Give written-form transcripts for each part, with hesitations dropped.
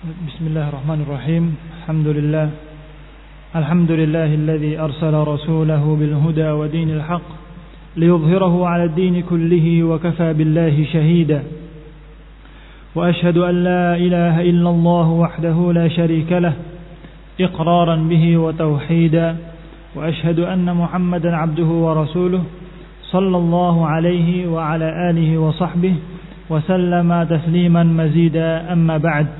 Bismillahirrahmanirrahim. Alhamdulillahilladzi arsala rasulahu bil huda wa dinil haqq liyudhhirahu 'ala ad-din kullihi wa kafa billahi shahida. Wa ashhadu an la ilaha illallah wahdahu la sharika lah iqraran bihi wa tauhida. Wa ashhadu anna Muhammadan 'abduhu wa rasuluhu sallallahu alaihi wa ala alihi wa sahbihi wa sallama tasliman mazida. Amma ba'd.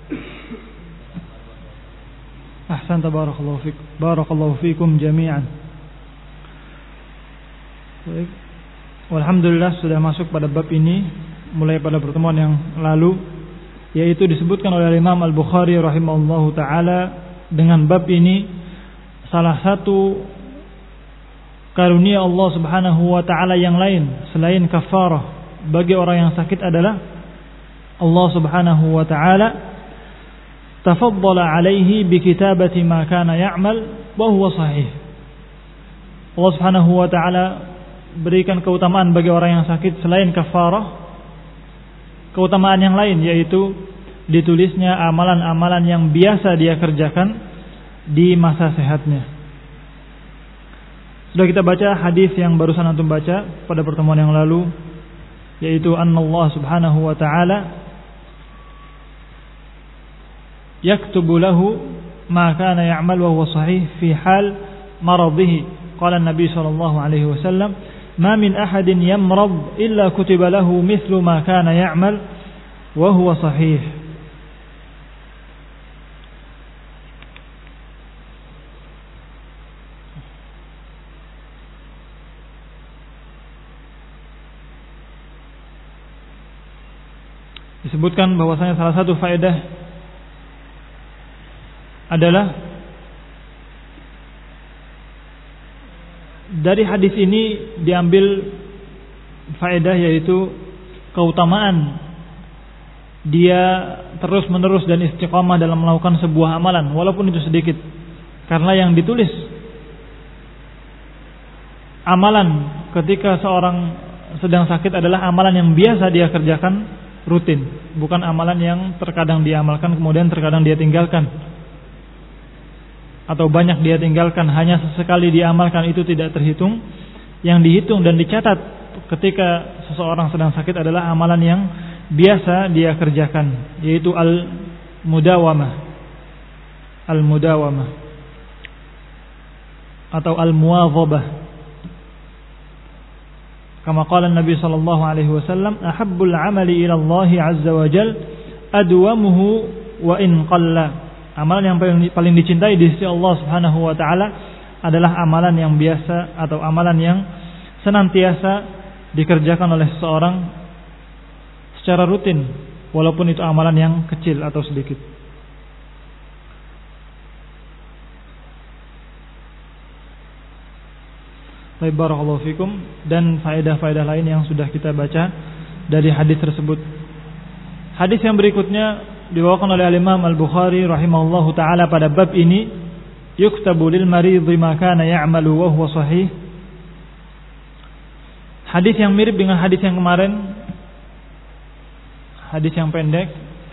Ahsan, barakallahu fikum jami'an. Baik. Alhamdulillah sudah masuk pada bab ini mulai pada pertemuan yang lalu, yaitu disebutkan oleh Imam Al-Bukhari rahimahullahu taala dengan bab ini salah satu karunia Allah Subhanahu wa taala yang lain selain kafarah bagi orang yang sakit adalah Allah Subhanahu wa taala tafaddala alaihi bi kitabati ma kana ya'mal wa huwa sahih. Allah Subhanahu wa taala berikan keutamaan bagi orang yang sakit selain kafarah, keutamaan yang lain yaitu ditulisnya amalan-amalan yang biasa dia kerjakan di masa sehatnya. Sudah kita baca hadis yang barusan antum baca pada pertemuan yang lalu, yaitu Allah Subhanahu wa taala yaktubu lahu ma kana ya'mal wa huwa sahih fi hal maradhihi. Qala an-nabi sallallahu alaihi wasallam, ma min ahadin yamrad illa kutiba lahu mithlu ma kana ya'mal wa huwa sahih. Disebutkan bahwasanya salah satu faedah adalah dari hadis ini diambil faedah, yaitu keutamaan dia terus menerus dan istiqamah dalam melakukan sebuah amalan walaupun itu sedikit, karena yang ditulis amalan ketika seorang sedang sakit adalah amalan yang biasa dia kerjakan rutin, bukan amalan yang terkadang dia amalkan kemudian terkadang dia tinggalkan atau banyak dia tinggalkan, hanya sesekali diamalkan, itu tidak terhitung. Yang dihitung dan dicatat ketika seseorang sedang sakit adalah amalan yang biasa dia kerjakan, yaitu al-mudawamah atau al-muwadhabah. Kama qala Nabi sallallahu alaihi wasallam, ahabbul amali ila Allah azza wa jal adwamuhu wa in qalla. Amalan yang paling dicintai di sisi Allah Subhanahu wa taala adalah amalan yang biasa atau amalan yang senantiasa dikerjakan oleh seseorang secara rutin, walaupun itu amalan yang kecil atau sedikit. Baik, barakallahu fikum. Dan faedah-faedah lain yang sudah kita baca dari hadis tersebut. Hadis yang berikutnya dibawakan oleh Imam Al-Bukhari rahimahullahu taala pada bab ini, yuktabu lil maridhi ma kana ya'malu wa huwa sahih. Hadis yang mirip dengan hadis yang kemarin, hadis yang pendek,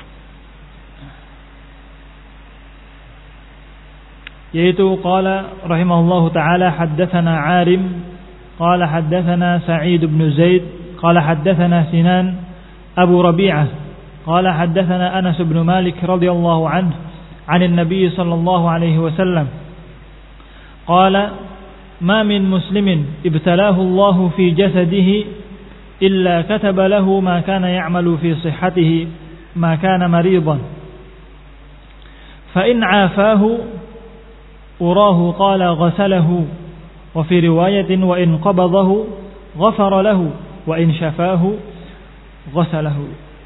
yaitu qala rahimahullahu taala haddatsana Arim qala haddatsana Sa'id bin Zaid qala haddatsana Sinan Abu Rabi'ah قال حدثنا أنس بن مالك رضي الله عنه عن النبي صلى الله عليه وسلم قال ما من مسلم ابتلاه الله في جسده إلا كتب له ما كان يعمل في صحته ما كان مريضا فإن عافاه أراه قال غسله وفي رواية وإن قبضه غفر له وإن شفاه غسله.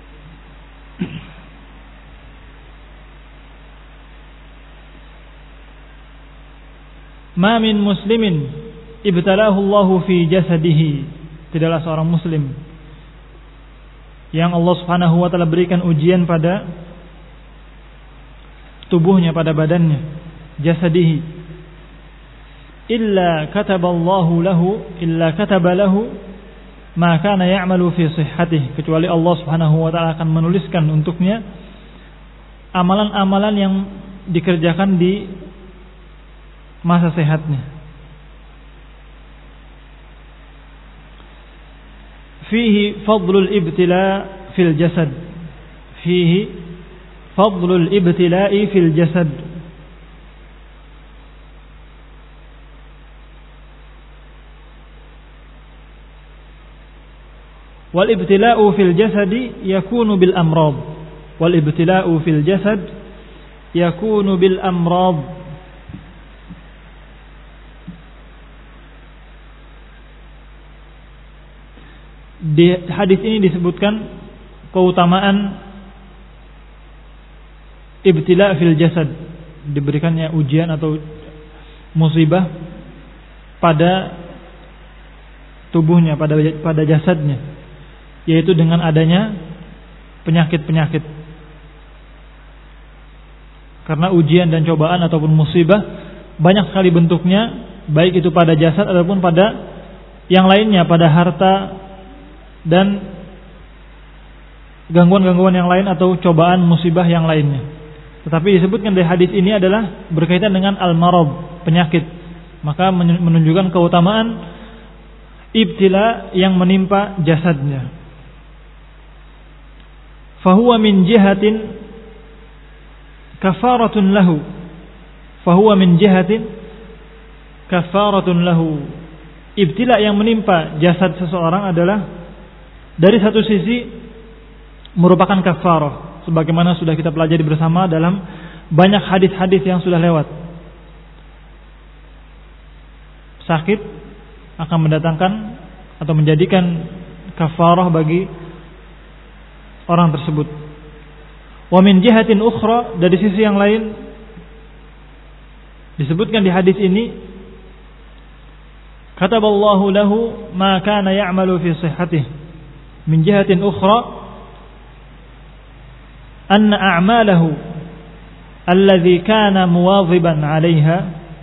Ma min muslimin ibtalahu Allahu fi jasadihi. Tidaklah seorang muslim yang Allah Subhanahu wa taala berikan ujian pada tubuhnya, pada badannya, jasadihi, illa kataba lahu ma kana ya'malu fi sihhatih, kecuali Allah Subhanahu wa taala akan menuliskan untuknya amalan-amalan yang dikerjakan di masa sehatnya. Fihi fadlul ibtila fil jasad. Fihi fadlul ibtila'i fil jasad. Wal ibtila'u fil jasadi yakunu bil amrad. Wal ibtila'u fil jasad yakunu bil amrad. Di hadis ini disebutkan keutamaan ibtila' fil jasad, diberikannya ujian atau musibah pada tubuhnya, pada jasadnya, yaitu dengan adanya penyakit-penyakit. Karena ujian dan cobaan ataupun musibah banyak sekali bentuknya, baik itu pada jasad ataupun pada yang lainnya, pada harta dan gangguan-gangguan yang lain atau cobaan musibah yang lainnya. Tetapi disebutkan dari hadis ini adalah berkaitan dengan al-marad, penyakit. Maka menunjukkan keutamaan ibtila yang menimpa jasadnya. Fahuwa min jihatin kafaratun lahu. Fahuwa min jihatin kafaratun lahu. Ibtila yang menimpa jasad seseorang adalah dari satu sisi merupakan kafarah, sebagaimana sudah kita pelajari bersama dalam banyak hadis-hadis yang sudah lewat. Sakit akan mendatangkan atau menjadikan kafarah bagi orang tersebut. Wa min jihatin ukhra, dari sisi yang lain disebutkan di hadis ini, kataballahu lahu ma kana ya'malu fi sihhatihi. Min jihatin ukhra anna a'malahu alladhi kana muwadhiban 'alayha,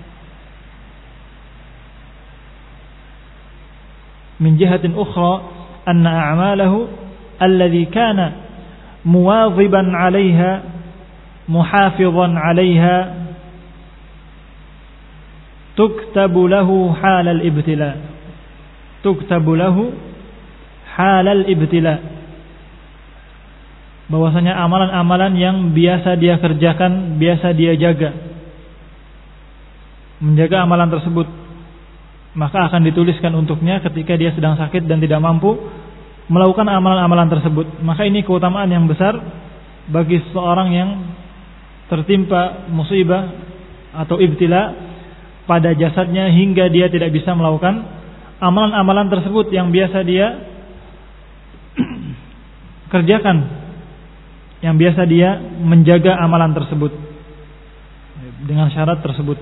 min jihatin ukhra anna a'malahu alladhi kana muwadhiban 'alayha muhafizan 'alayha tuktabu lahu halal ibtila. Tuktabu lahu halal ibtila, bahwasanya amalan-amalan yang biasa dia kerjakan, biasa dia jaga, menjaga amalan tersebut, maka akan dituliskan untuknya ketika dia sedang sakit dan tidak mampu melakukan amalan-amalan tersebut. Maka ini keutamaan yang besar bagi seorang yang tertimpa musibah atau ibtila pada jasadnya hingga dia tidak bisa melakukan amalan-amalan tersebut yang biasa dia kerjakan, yang biasa dia menjaga amalan tersebut dengan syarat tersebut.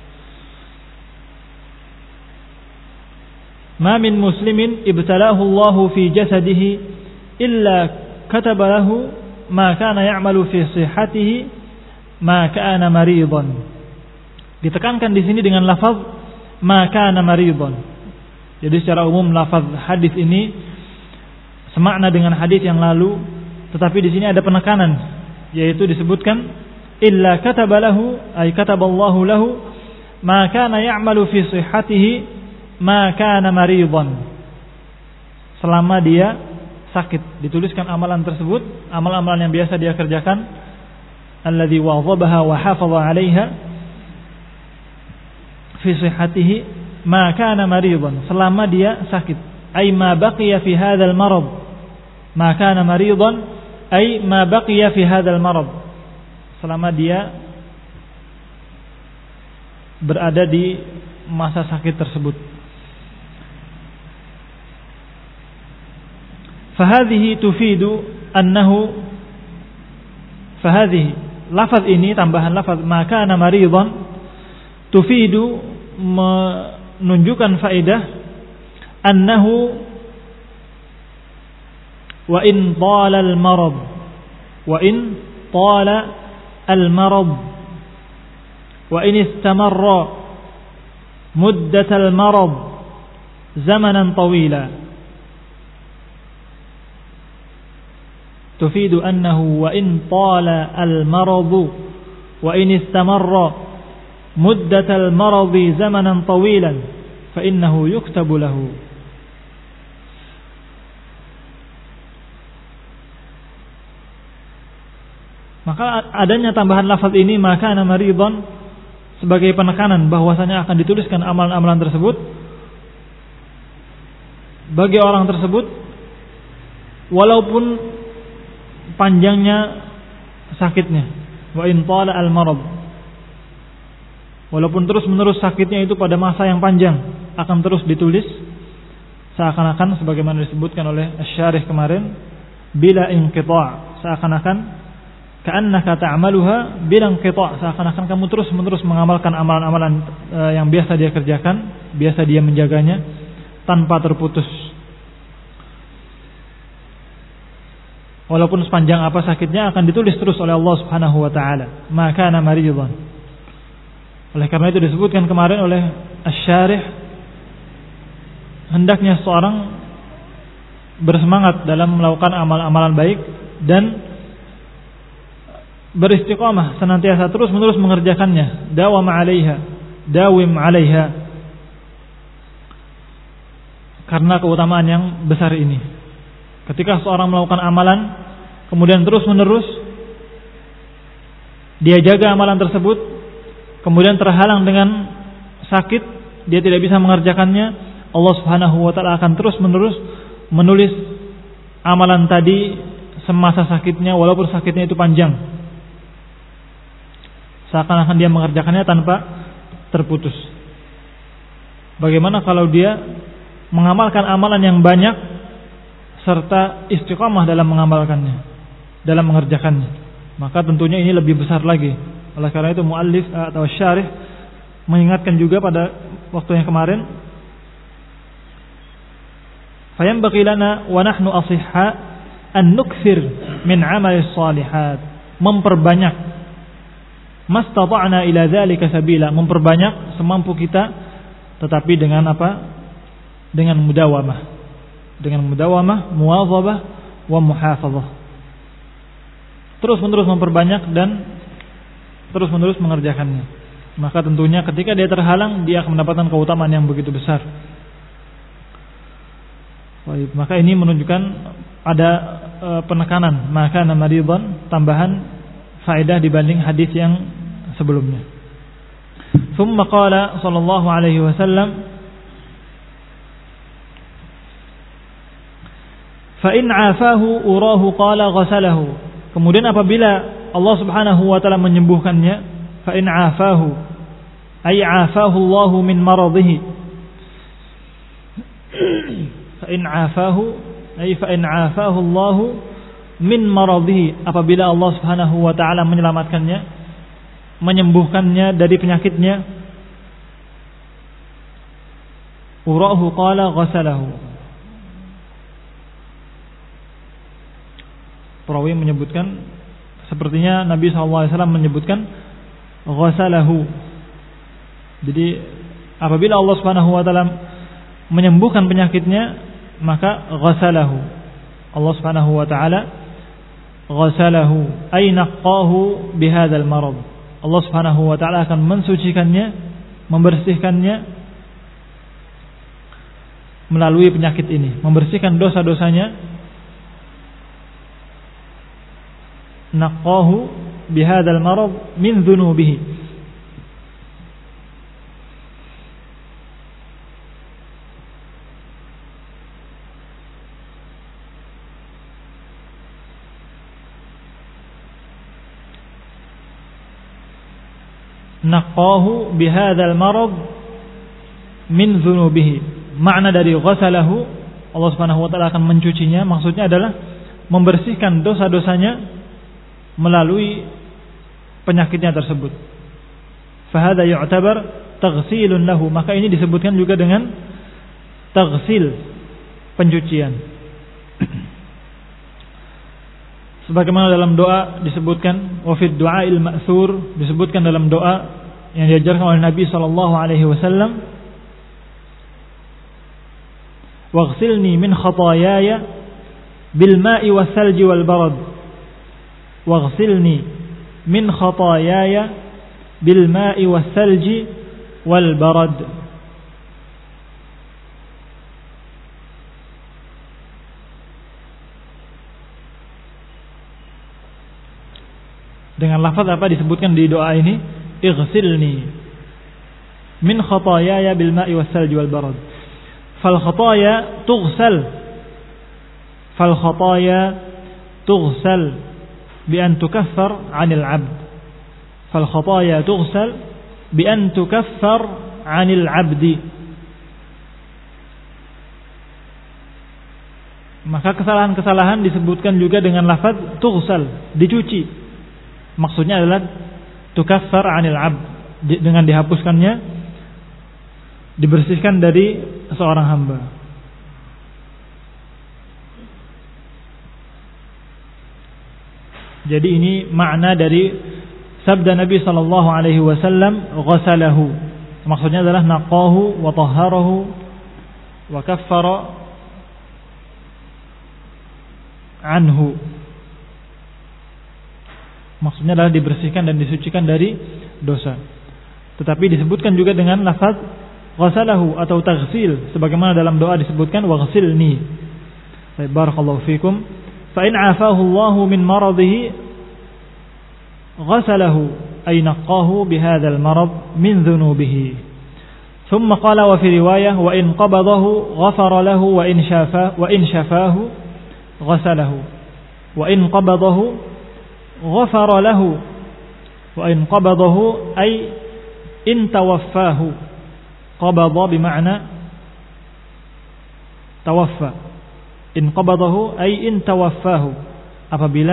Ma min muslimin ibtalahu Allahu fi jasadihi illa kataba lahu ma kana ya'malu fi sihhatihi ma kana maridan. Ditekankan di sini dengan lafaz ma kana maridan. Jadi secara umum lafaz hadis ini semakna dengan hadis yang lalu, tetapi di sini ada penekanan, yaitu disebutkan illa katabalahu, ay kataballahu lahu ma kana ya'malu fi sihhatihi ma kana maridan. Selama dia sakit, dituliskan amalan tersebut, amalan-amalan yang biasa dia kerjakan, alladzi wadhabaha wa hafaza 'alaiha fi sihhatihi ma kana maridan, selama dia sakit, ay ma baqiya fi hadzal marad. Ma kana maridan ay ma baqiya fi hadzal marad, selama dia berada di masa sakit tersebut. Fahadhihi tufidu annahu, fahadhihi, lafaz ini tambahan lafaz ma kana maridan, tufidu menunjukkan faedah annahu wa in tala al-marad, wa in tala al-marad, wa in istamarra muddat al-marad zamanan tawila. tufidu annahu wa in tala al-maradu wa in istamarra muddatal maradi zamanan tawilan fa innahu yuktabu lahu. Maka adanya tambahan lafaz ini maka ana maridhan sebagai penekanan bahwasanya akan dituliskan amalan-amalan tersebut bagi orang tersebut walaupun panjangnya sakitnya. Wa in tala al-marad, walaupun terus-menerus sakitnya itu pada masa yang panjang akan terus ditulis seakan-akan sebagaimana disebutkan oleh Asy-Syarih kemarin bila inqita', seakan-akan ka'annaka ta'maluha bila inqita', seakan-akan kamu terus-menerus mengamalkan amalan-amalan yang biasa dia kerjakan, biasa dia menjaganya tanpa terputus. Walaupun sepanjang apa sakitnya akan ditulis terus oleh Allah Subhanahu wa taala. Maka ana maridhan. Oleh karena itu disebutkan kemarin oleh Asy-Syarih hendaknya seorang bersemangat dalam melakukan amal-amalan baik dan beristiqamah senantiasa terus-menerus mengerjakannya, dawam 'alaiha, dawim 'alaiha. Karena keutamaan yang besar ini. Ketika seorang melakukan amalan kemudian terus-menerus dia jaga amalan tersebut, kemudian terhalang dengan sakit, dia tidak bisa mengerjakannya, Allah Subhanahu wa taala akan terus-menerus menulis amalan tadi semasa sakitnya walaupun sakitnya itu panjang. Seakan-akan dia mengerjakannya tanpa terputus. Bagaimana kalau dia mengamalkan amalan yang banyak serta istiqamah dalam mengamalkannya, dalam mengerjakannya, maka tentunya ini lebih besar lagi. Oleh karena itu muallif atau syarih mengingatkan juga pada waktu yang kemarin, fayanbaghi lana wa nahnu ashihha an nukthir min amalis salihat, memperbanyak mastata'na ila dzalika sabila, memperbanyak semampu kita, tetapi dengan apa? Dengan mudawamah. Dengan mudawamah, muwazabah wa muhafazah. Terus-menerus memperbanyak dan terus-menerus mengerjakannya. Maka tentunya ketika dia terhalang, dia akan mendapatkan keutamaan yang begitu besar. Baik, maka ini menunjukkan ada penekanan, maka ana maridhan, tambahan faedah dibanding hadis yang sebelumnya. Tsumma qala sallallahu alaihi wasallam, fa in 'afahu urahu qala ghasalahu. Kemudian apabila Allah Subhanahu wa taala menyembuhkannya, fa in 'afahu ay 'afahu Allah min maradhihi. Fa in 'afahu ay fa in 'afahu Allah min maradhihi, apabila Allah Subhanahu wa taala menyelamatkannya, menyembuhkannya dari penyakitnya, urahu qala ghasalahu. Perawi menyebutkan sepertinya Nabi SAW menyebutkan ghasalahu. Jadi apabila Allah Subhanahu wa taala menyembuhkan penyakitnya, maka ghasalahu. Allah Subhanahu wa taala ghasalahu ay naqqahu bihadzal marad. Allah Subhanahu wa taala akan mensucikannya, membersihkannya melalui penyakit ini, membersihkan dosa-dosanya. Naqqahu bihadzal marad min dzunubihi. Naqqahu bihadzal marad min dzunubihi. Makna dari ghasalahu, Allah Subhanahu wa taala akan mencucinya, maksudnya adalah membersihkan dosa-dosanya melalui penyakitnya tersebut. Fahada yu'tabar taghsilun lahu, maka ini disebutkan juga dengan taghsil, pencucian. Sebagaimana dalam doa disebutkan, wa fid du'ail ma'tsur, disebutkan dalam doa yang diajarkan oleh Nabi sallallahu alaihi wasallam, waghsilni min khataayaya bil ma'i was salji wal barad. waghsilni min khataayaya bil ma'i was salji wal barad. Dengan lafaz apa disebutkan di doa ini? Ighsilni min khataayaya bil ma'i was salji wal barad. Fal khataaya tughsal bi an tukaffar 'anil 'abd. Fal khataaya tughsal bi an tukaffar 'anil 'abdi. Maka kesalahan-kesalahan disebutkan juga dengan lafaz tughsal, dicuci. Maksudnya adalah tukaffar 'anil 'abd, dengan dihapuskannya, dibersihkan dari seorang hamba. Jadi ini makna dari sabda Nabi sallallahu alaihi wasallam, ghasalahu. Maksudnya adalah naqahu wa tahharahu wa kaffara anhu. Maksudnya adalah dibersihkan dan disucikan dari dosa. Tetapi disebutkan juga dengan lafaz ghasalahu atau taghsil, sebagaimana dalam doa disebutkan waghsilni. Barakallahu fikum. Fa in afahu Allah min maradihi ghasalahu ay naqqahu bihadzal marad min dhunubihi. Thumma qala wa fi riwayah wa in qabadahu ghafara lahu wa in shafahu ghasalahu. Wa in qabadahu ghafara lahu wa in qabadahu ay in tawaffahu. Qabada bima'na tawaffa. In qabadahu ay in tawaffahu. Apabila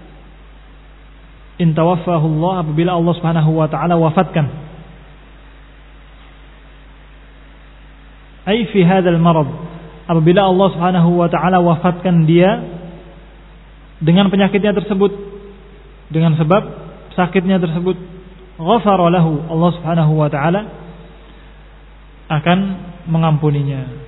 in tawaffahu Allah, apabila Allah Subhanahu wa taala wafatkan. Ay fi hadzal marad, apabila Allah Subhanahu wa taala wafatkan dia dengan penyakitnya tersebut, dengan sebab sakitnya tersebut, ghafara lahu, Allah Subhanahu wa taala akan mengampuninya.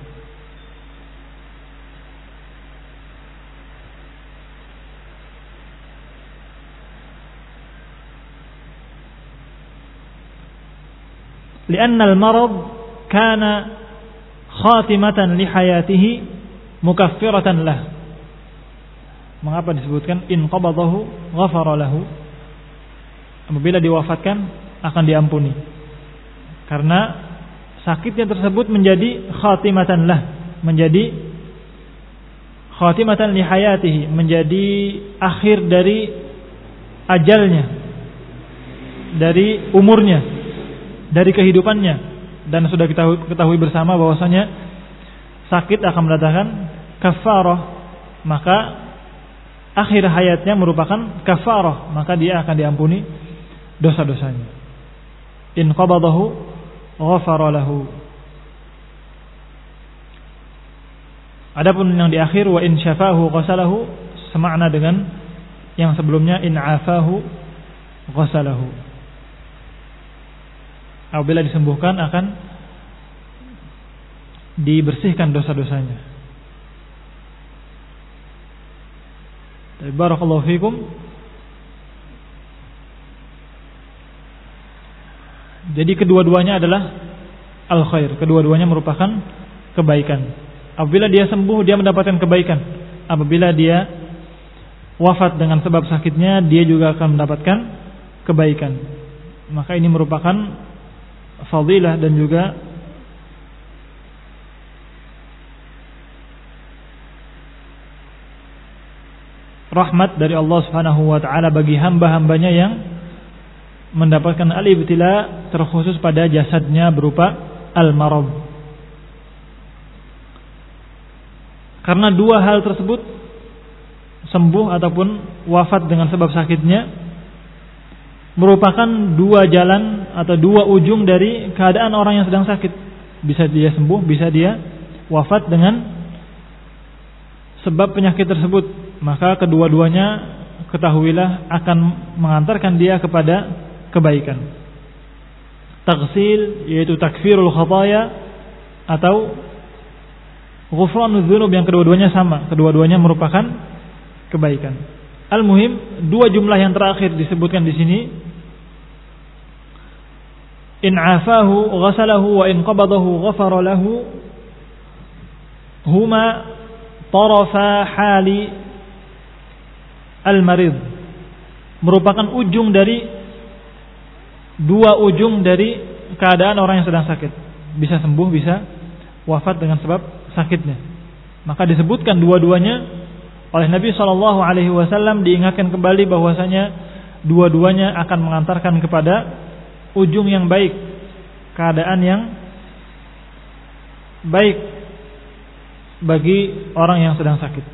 Lianna al-marad kana khatimatan li hayatihi mukaffiratan lah. Mengapa disebutkan in qabadahu ghafara lahu? Apabila diwafatkan akan diampuni. Karena sakitnya tersebut menjadi khatimatan lah, menjadi khatimatan li hayatihi, menjadi akhir dari ajalnya, dari umurnya, dari kehidupannya. Dan sudah kita ketahui bersama bahwasanya sakit akan mendatangkan kafarah, maka akhir hayatnya merupakan kafarah, maka dia akan diampuni dosa-dosanya. In qabadahu ghafara lahu. Adapun yang di akhir wa in syafahu ghasalahu, semakna dengan yang sebelumnya in afahu ghasalahu. Apabila disembuhkan akan dibersihkan dosa-dosanya. Barakallahu fikum. Jadi kedua-duanya adalah al-khair, kedua-duanya merupakan kebaikan. Apabila dia sembuh, dia mendapatkan kebaikan. Apabila dia wafat dengan sebab sakitnya, dia juga akan mendapatkan kebaikan. Maka ini merupakan fadilah dan juga rahmat dari Allah Subhanahu wa taala bagi hamba-hambanya yang mendapatkan al-ibtila terkhusus pada jasadnya berupa al-marad. Karena dua hal tersebut, sembuh ataupun wafat dengan sebab sakitnya, merupakan dua jalan atau dua ujung dari keadaan orang yang sedang sakit. Bisa dia sembuh, bisa dia wafat dengan sebab penyakit tersebut. Maka kedua-duanya ketahuilah akan mengantarkan dia kepada kebaikan. Taghsil yaitu takfirul khataya atau ghufranudz dzunub, yang kedua-duanya sama, kedua-duanya merupakan kebaikan. Al-muhim, dua jumlah yang terakhir disebutkan di sini. In afahu ghasalahu wa in qabadahu ghafara lahu. Huma tarafa hali al-marid. Merupakan dua ujung dari keadaan orang yang sedang sakit. Bisa sembuh, bisa wafat dengan sebab sakitnya. Maka disebutkan dua-duanya oleh Nabi SAW, diingatkan kembali bahwasanya dua-duanya akan mengantarkan kepada ujung yang baik, keadaan yang baik bagi orang yang sedang sakit.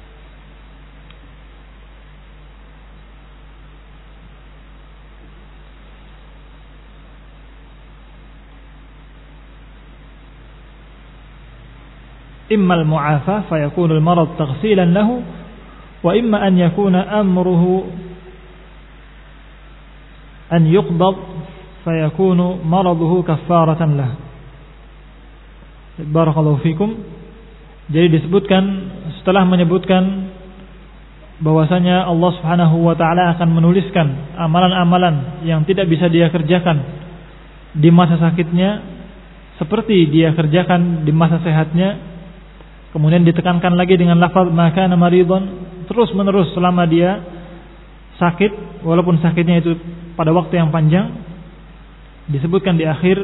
إما المعافى فيكون المرض تغسيلا له وإما أن يكون أمره أن يقبض فيكون مرضه كفارة له. Barakallahu fikum. Jadi disebutkan, setelah menyebutkan bahwasanya Allah Subhanahu wa taala akan menuliskan amalan-amalan yang tidak bisa dia kerjakan di masa sakitnya seperti dia kerjakan di masa sehatnya. Kemudian ditekankan lagi dengan lafaz maka maridun, terus menerus selama dia sakit, walaupun sakitnya itu pada waktu yang panjang. Disebutkan di akhir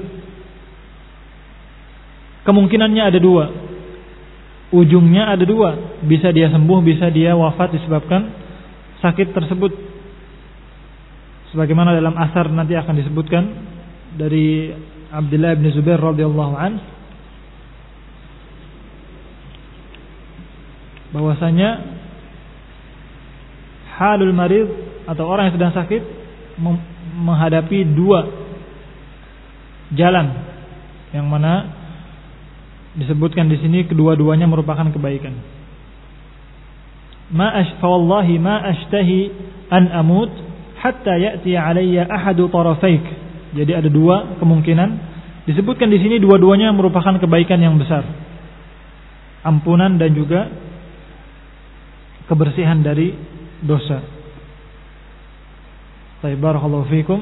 kemungkinannya ada dua, ujungnya ada dua, bisa dia sembuh, bisa dia wafat disebabkan sakit tersebut. Sebagaimana dalam asar nanti akan disebutkan dari Abdullah bin Zubair radhiyallahu anhu, bahwasanya halul marid atau orang yang sedang sakit menghadapi dua jalan, yang mana disebutkan di sini kedua-duanya merupakan kebaikan. Wallahi ma ashtahi an amut hatta ya'ti alayya ahadu tarafaik. Jadi ada dua kemungkinan. Disebutkan di sini dua-duanya merupakan kebaikan yang besar. Ampunan dan juga kebersihan dari dosa. Barakallahu fikum.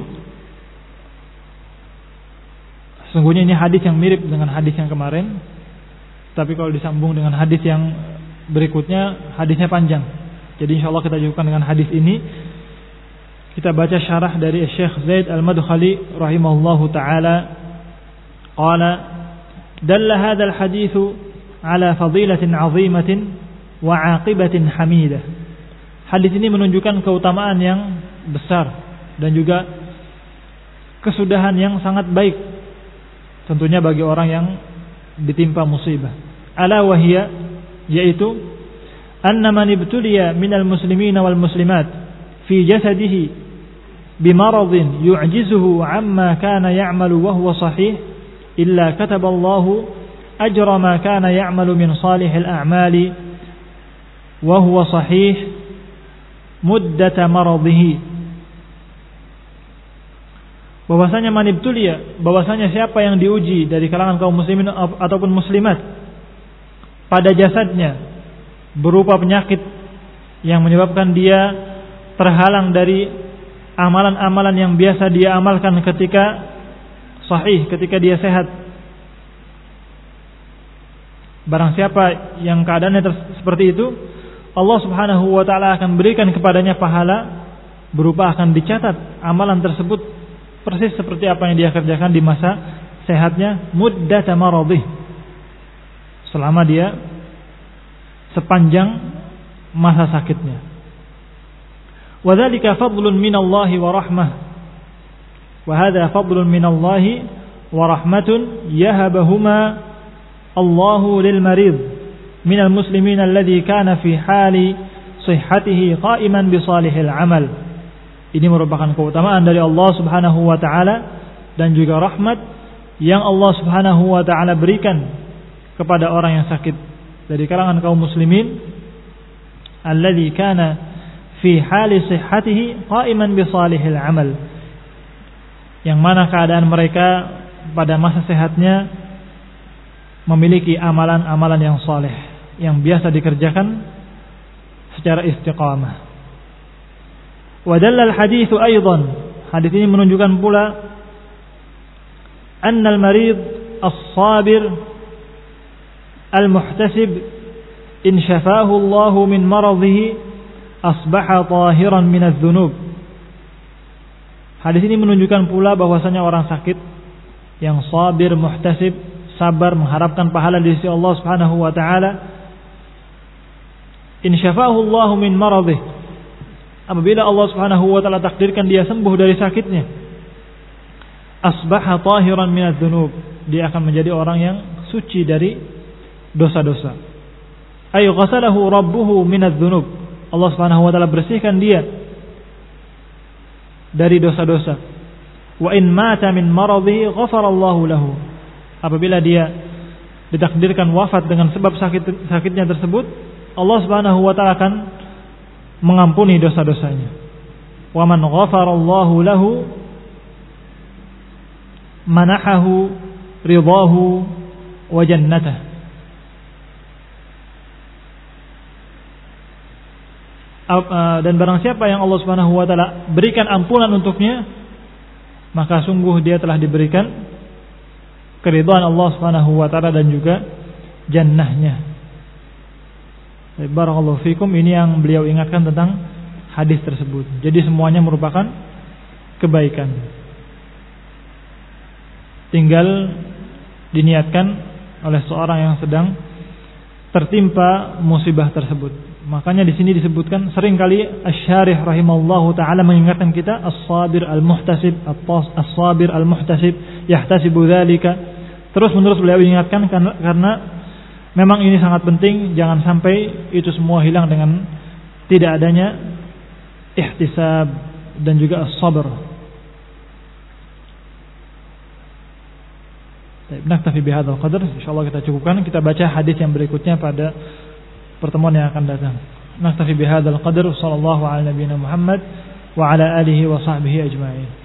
Sesungguhnya ini hadis yang mirip dengan hadis yang kemarin, tapi kalau disambung dengan hadis yang berikutnya, hadisnya panjang. Jadi insyaallah kita cukupkan dengan hadis ini. Kita baca syarah dari Syekh Zaid Al-Madkhali rahimahullahu taala. Qala dalla hadzal haditsu ala fadilatin 'azimatin wa 'aqibatin hamidah. Hadis ini menunjukkan keutamaan yang besar dan juga kesudahan yang sangat baik, tentunya bagi orang yang ditimpa musibah. Ala wahiyya, yaitu anna man ibtuliya minal muslimin wal muslimat fi jasadihi bimaradin yu'jizuhu amma kana ya'malu wa huwa sahih illa kataballahu ajra ma kana ya'malu min salihil a'mali wa huwa sahih muddata maradhihi. Bahwasanya manibtulia, bahwasanya siapa yang diuji dari kalangan kaum muslimin ataupun muslimat pada jasadnya berupa penyakit yang menyebabkan dia terhalang dari amalan-amalan yang biasa dia amalkan ketika sahih, ketika dia sehat. Barang siapa yang keadaannya seperti itu, Allah Subhanahu wa taala akan berikan kepadanya pahala berupa akan dicatat amalan tersebut persis seperti apa yang dia kerjakan di masa sehatnya, muddata maradhih, selama dia sepanjang masa sakitnya. Wa dzalika fadlun minallahi wa rahmah. Wa hadza fadlun minallahi wa rahmatun yahabahuma Allahu lil marid minal muslimin alladhi kana fi hali sihhatihi qa'iman bi salihil amal. Ini merupakan keutamaan dari Allah Subhanahu wa taala dan juga rahmat yang Allah Subhanahu wa taala berikan kepada orang yang sakit dari kalangan kaum muslimin alladhi kana fi hali sihhatihi qa'iman bi salihil amal, yang mana keadaan mereka pada masa sehatnya memiliki amalan-amalan yang saleh yang biasa dikerjakan secara istiqamah. Wa dalla al-hadits aidan, hadis ini menunjukkan pula anna al-marid as-sabir al-muhtasib in syafahu Allah min maradhihi asbaha tahiran min adz-dzunub. Hadis ini menunjukkan pula bahwasanya orang sakit yang sabir, muhtasib, sabar mengharapkan pahala di sisi Allah Subhanahu wa taala, in syafahu Allah min maradhihi, apabila Allah Subhanahu wa taala takdirkan dia sembuh dari sakitnya, asbaha tahiran min adz-dzunub, dia akan menjadi orang yang suci dari dosa-dosa. Ay ghasalahu rabbuhu min adz-dzunub, Allah Subhanahu wa taala bersihkan dia dari dosa-dosa. Wa in mata min maradhi ghafarallahu lahu, apabila dia ditakdirkan wafat dengan sebab sakitnya tersebut, Allah Subhanahu wa taala akan mengampuni dosa-dosanya. Wa man ghafarallahu lahu manahahu ridahu wa jannatahu. Dan barang siapa yang Allah Subhanahu wa taala berikan ampunan untuknya, maka sungguh dia telah diberikan keridhaan Allah Subhanahu wa taala dan juga jannahnya. Barakallahu fikum, ini yang beliau ingatkan tentang hadis tersebut. Jadi semuanya merupakan kebaikan. Tinggal diniatkan oleh seorang yang sedang tertimpa musibah tersebut. Makanya di sini disebutkan seringkali Asy-Syarih rahimallahu taala mengingatkan kita as-sabir al-muhtasib, as-sabir al-muhtasib yahtasibu dzalika. Terus-menerus beliau ingatkan karena memang ini sangat penting, jangan sampai itu semua hilang dengan tidak adanya ihtisab dan juga as-sabr. Baik, naktafi bihadzal qadar. Insyaallah kita cukupkan, kita baca hadis yang berikutnya pada pertemuan yang akan datang. Naktafi bihadzal qadar. Sallallahu ala nabiyyina Muhammad wa ala alihi wa sahbihi ajma'in.